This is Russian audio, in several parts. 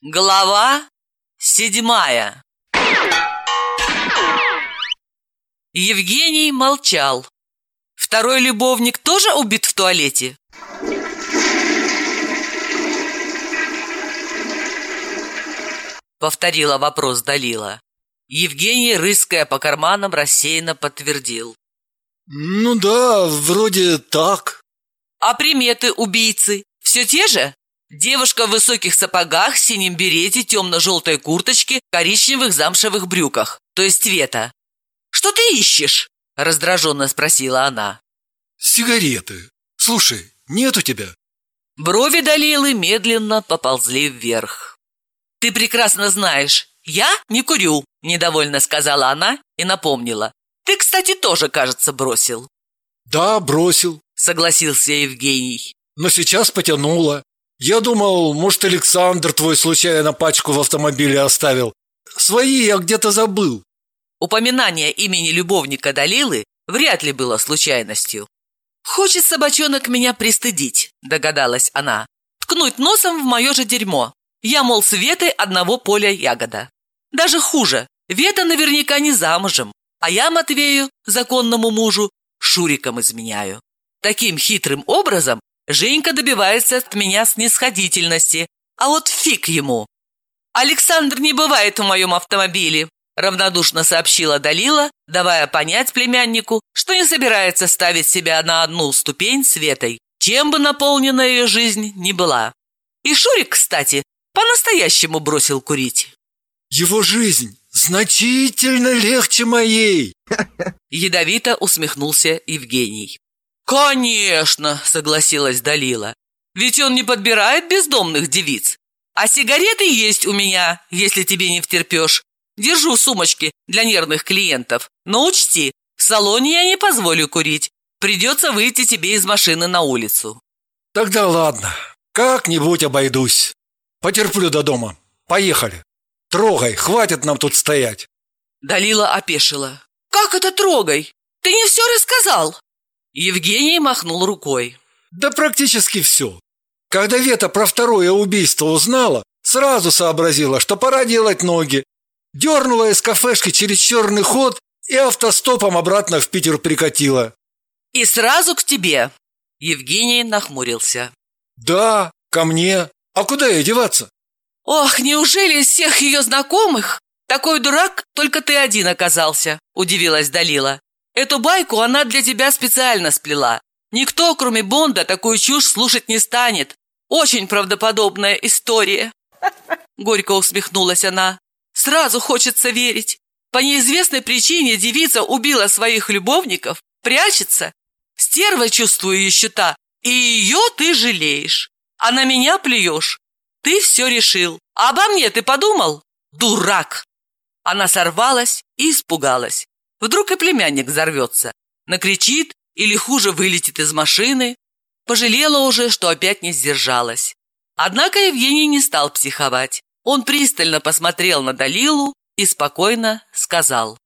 Глава 7. Евгений молчал. Второй любовник тоже убит в туалете? Повторила вопрос Далила. Евгений, рыская по карманам, рассеянно подтвердил. Ну да, вроде так. А приметы убийцы все те же? Девушка в высоких сапогах, синем берете, темно-желтой курточке, коричневых замшевых брюках, то есть цвета. «Что ты ищешь?» – раздраженно спросила она. Сигареты. Слушай, нет у тебя? Брови Далилы медленно поползли вверх. «Ты прекрасно знаешь, я не курю», – недовольно сказала она и напомнила. «Ты, кстати, тоже, кажется, бросил». Да, бросил, согласился Евгений. но сейчас потянуло. Я думал, может, Александр твой случайно пачку в автомобиле оставил. Свои я где-то забыл. Упоминание имени любовника Далилы вряд ли было случайностью. «Хочет собачонок меня пристыдить», – догадалась она. «Ткнуть носом в мое же дерьмо. Я, мол, с Ветой одного поля ягода. Даже хуже, Вета наверняка не замужем, а я Матвею, законному мужу, Шуриком изменяю. Таким хитрым образом Женька добивается от меня снисходительности, а вот фиг ему. Александр не бывает в моем автомобиле», – равнодушно сообщила Далила, давая понять племяннику, что не собирается ставить себя на одну ступень с Ветой, чем бы наполнена ее жизнь ни была. И Шурик, кстати, по-настоящему бросил курить. Его жизнь значительно легче моей. Ядовито усмехнулся Евгений. «Конечно», — согласилась Далила. «Ведь он не подбирает бездомных девиц. А сигареты есть у меня, если тебе не втерпешь. Держу в сумочке для нервных клиентов. Но учти, в салоне я не позволю курить. Придется выйти тебе из машины на улицу». Тогда ладно, как-нибудь обойдусь. Потерплю до дома. Поехали. Трогай, хватит нам тут стоять. Далила опешила. «Как это трогай? Ты не все рассказал?» Евгений махнул рукой. Да практически все. Когда Вета про второе убийство узнала, сразу сообразила, что пора делать ноги. Дернула из кафешки через черный ход и автостопом обратно в Питер прикатила. «И сразу к тебе?» Евгений нахмурился. Да, ко мне. А куда ей деваться? «Ох, неужели из всех ее знакомых такой дурак только ты один оказался?» – удивилась Далила. «Эту байку она для тебя специально сплела. Никто, кроме Бонда, такую чушь слушать не станет. Очень правдоподобная история». Горько усмехнулась она. «Сразу хочется верить. По неизвестной причине девица убила своих любовников, прячется. Стерва, чувствую, еще та, и ее ты жалеешь. А на меня плюешь. Ты все решил. А обо мне ты подумал? Дурак!» Она сорвалась и испугалась. Вдруг и племянник взорвется. Накричит или хуже вылетит из машины. Пожалела уже, что опять не сдержалась. Однако Евгений не стал психовать. Он пристально посмотрел на Далилу и спокойно сказал.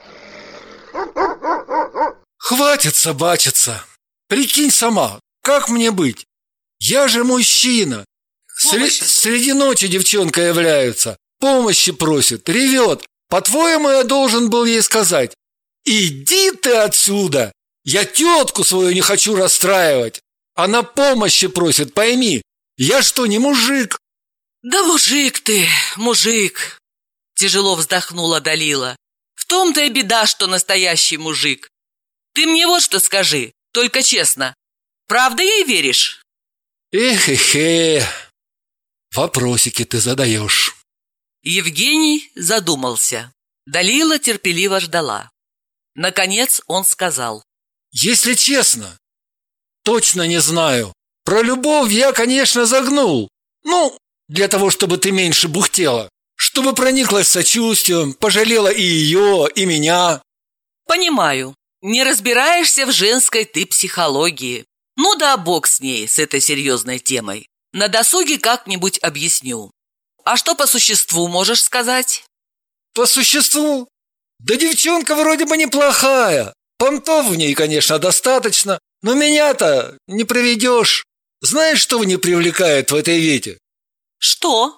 Хватит собачиться. Прикинь сама, как мне быть? Я же мужчина. Среди ночи девчонка является, помощи просит, ревет. По-твоему, я должен был ей сказать: иди ты отсюда, я тетку свою не хочу расстраивать. Она помощи просит, пойми, я что, не мужик? «Да мужик ты, мужик!» Тяжело вздохнула Далила. «В том-то и беда, что настоящий мужик. Ты мне вот что скажи, только честно. Правда ей веришь?» Эх, вопросики ты задаешь. Евгений задумался. Далила терпеливо ждала. Наконец он сказал. Если честно, точно не знаю. Про любовь я, конечно, загнул. Ну, для того, чтобы ты меньше бухтела. Чтобы прониклась сочувствием, пожалела и ее, и меня. «Понимаю. Не разбираешься в женской ты психологии. Ну да бог с ней, с этой серьезной темой. На досуге как-нибудь объясню. А что по существу можешь сказать?» По существу? Да девчонка вроде бы неплохая. Понтов в ней, конечно, достаточно, но меня-то не проведешь. Знаешь, что не привлекает в этой Вете? «Что?»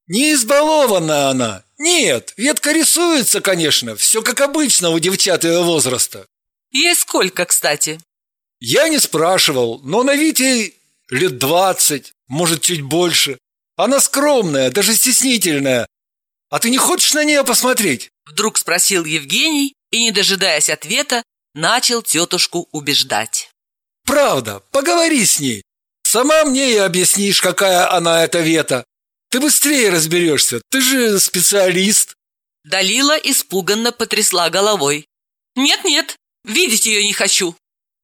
Не избалованная она. Нет, ветка рисуется, конечно, все как обычно у девчат ее возраста. Ей сколько, кстати? Я не спрашивал, но на вид ей лет 20, может, чуть больше. Она скромная, даже стеснительная. А ты не хочешь на нее посмотреть? Вдруг спросил Евгений и, не дожидаясь ответа, начал тетушку убеждать. Правда, поговори с ней. Сама мне и объяснишь, какая она эта Вета. Ты быстрее разберешься, ты же специалист. Далила испуганно потрясла головой. Нет-нет, видеть ее не хочу.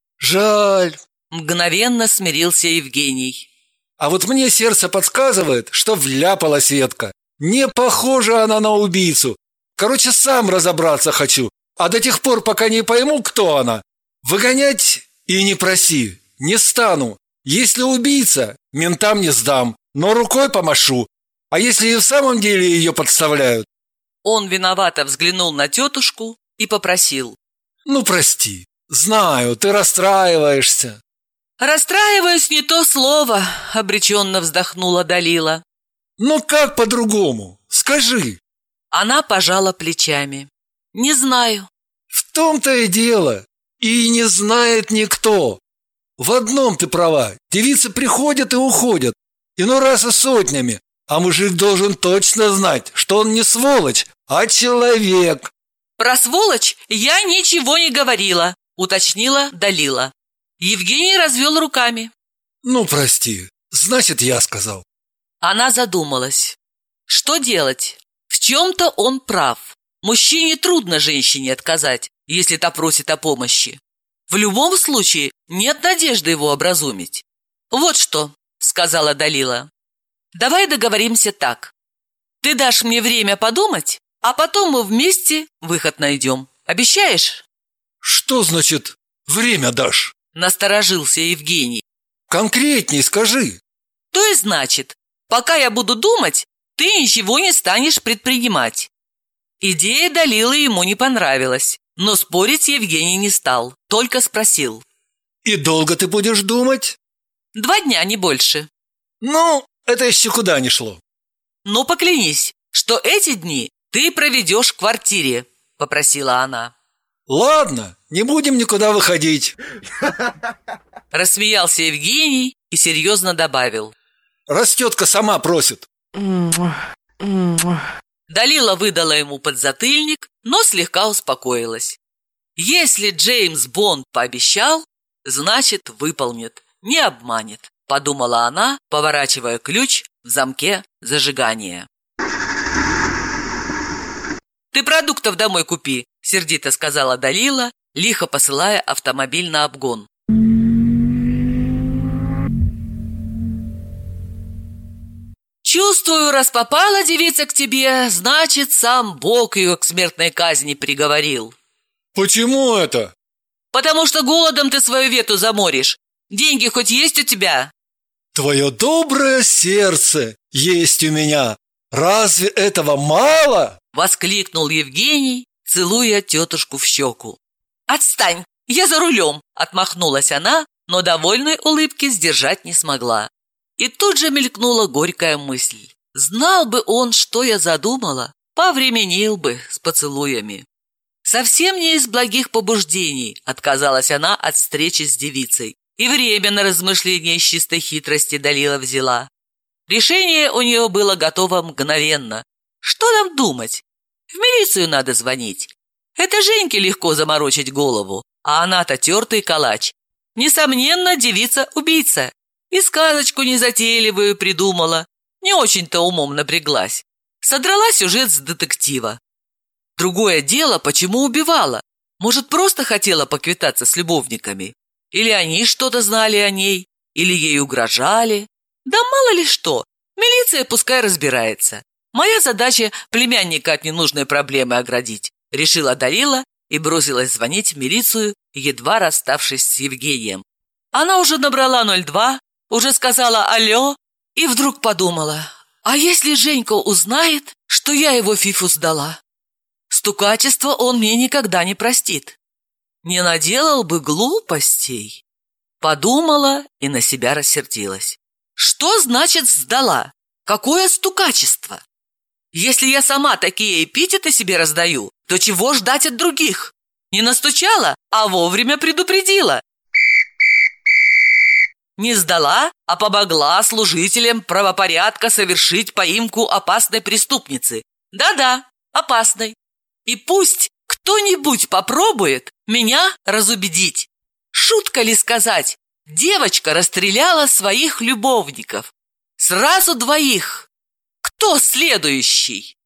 Жаль. Мгновенно смирился Евгений. А вот мне сердце подсказывает, что вляпалась Ветка. Не похожа она на убийцу. Короче, сам разобраться хочу. А до тех пор, пока не пойму, кто она, выгонять и не проси. Не стану. Если убийца, ментам не сдам, но рукой помашу. А если и в самом деле ее подставляют? Он виновато взглянул на тетушку и попросил. Ну, прости. Знаю, ты расстраиваешься. Расстраиваюсь не то слово, обреченно вздохнула Далила. Ну, как по-другому? Скажи. Она пожала плечами. Не знаю. В том-то и дело. И не знает никто. В одном ты права. Девицы приходят и уходят. Иной раз и сотнями. А мужик должен точно знать, что он не сволочь, а человек. Про сволочь я ничего не говорила, уточнила Далила. Евгений развел руками. Ну, прости. Значит, я сказал. Она задумалась. Что делать? В чем-то он прав. Мужчине трудно женщине отказать, если та просит о помощи. В любом случае нет надежды его образумить. Вот что, сказала Далила. Давай договоримся так. Ты дашь мне время подумать, а потом мы вместе выход найдем. Обещаешь? Что значит время дашь? Насторожился Евгений. Конкретней скажи. То и значит, пока я буду думать, ты ничего не станешь предпринимать. Идея Далилы ему не понравилась, но спорить Евгений не стал, только спросил. И долго ты будешь думать? 2 дня, не больше. Ну, это еще куда ни шло. Ну, поклянись, что эти дни ты проведешь в квартире, попросила она. Ладно, не будем никуда выходить. Рассмеялся Евгений и серьезно добавил. Раз тетка сама просит. Далила выдала ему подзатыльник, но слегка успокоилась. Если Джеймс Бонд пообещал, значит, выполнит, не обманет, подумала она, поворачивая ключ в замке зажигания. «Ты продуктов домой купи», — сердито сказала Далила, лихо посылая автомобиль на обгон. «Чувствую, раз попала девица к тебе, значит, сам Бог ее к смертной казни приговорил». Почему это? «Потому что голодом ты свою Вету заморишь. Деньги хоть есть у тебя?» Твое доброе сердце есть у меня. Разве этого мало? Воскликнул Евгений, целуя тетушку в щеку. «Отстань, я за рулем!» Отмахнулась она, но довольной улыбки сдержать не смогла. И тут же мелькнула горькая мысль. Знал бы он, что я задумала, повременил бы с поцелуями. Совсем не из благих побуждений отказалась она от встречи с девицей. И время на размышление с чистой хитрости Далила взяла. Решение у нее было готово мгновенно. Что нам думать? В милицию надо звонить. Это Женьке легко заморочить голову, а она-то тертый калач. Несомненно, девица-убийца. И сказочку незатейливую придумала. Не очень-то умом напряглась. Содрала сюжет с детектива. Другое дело, почему убивала? Может, просто хотела поквитаться с любовниками? Или они что-то знали о ней? Или ей угрожали? Да мало ли что. Милиция пускай разбирается. Моя задача племянника от ненужной проблемы оградить. Решила Далила и бросилась звонить в милицию, едва расставшись с Евгением. Она уже набрала 02, уже сказала «алло», и вдруг подумала, а если Женька узнает, что я его Фифу сдала? Стукачество он мне никогда не простит. Не наделал бы глупостей. Подумала и на себя рассердилась. Что значит сдала? Какое стукачество? Если я сама такие эпитеты себе раздаю, то чего ждать от других? Не настучала, а вовремя предупредила. Не сдала, а помогла служителям правопорядка совершить поимку опасной преступницы. Да-да, опасной. И пусть кто-нибудь попробует меня разубедить. Шутка ли сказать, девочка расстреляла своих любовников. Сразу 2. Кто следующий?